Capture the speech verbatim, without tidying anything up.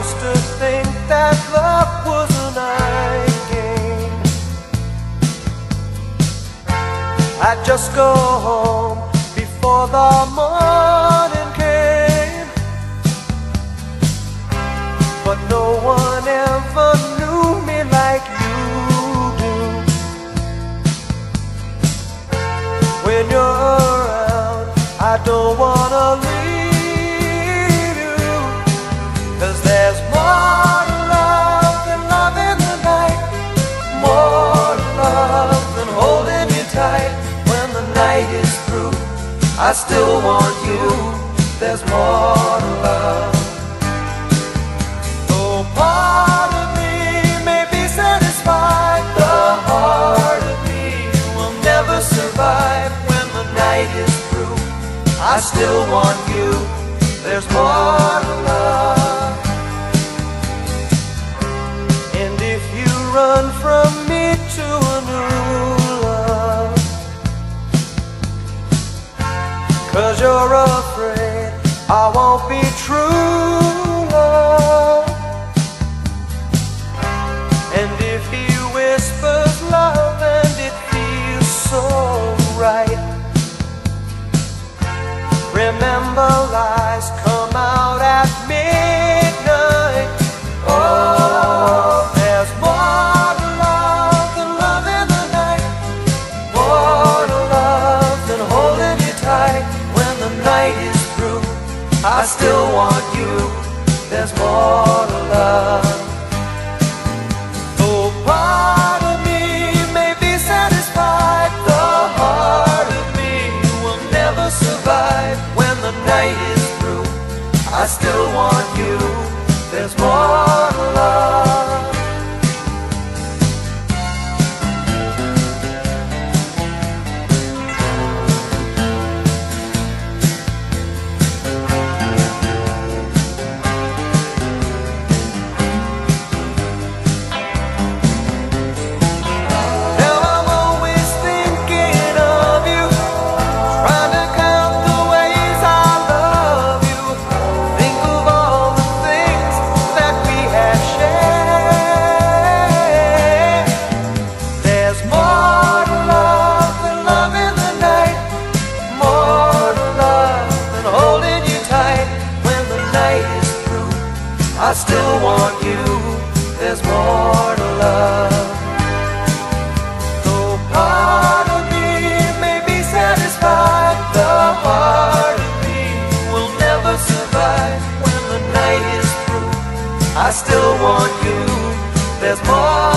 used to think that love was a night game. I'd just go home before the morning came, but no one ever knew me like you do. When you're around, I don't wanna leave you, 'cause there's more to love than love in the night, more to love than holding you tight. When the night is through, I still want you. There's more to love. Oh, part of me may be satisfied, the heart of me will never survive. When the night is through, I still want you. There's more to love. And if you run from me to a new love, 'cause you're afraid I won't be true love, and if he whispers love and it feels so right, remember lies come out at midnight. Oh, there's more to love than love in the night, more to love than holding you tight. When the night is through, I still want you. There's more to love. Oh, part of me may be satisfied, the heart of me will never survive. When the night is through, I still want you. There's more to love. I still want you. There's more to love. Though part of me may be satisfied, the heart of me will never survive. When the night is through, I still want you. There's more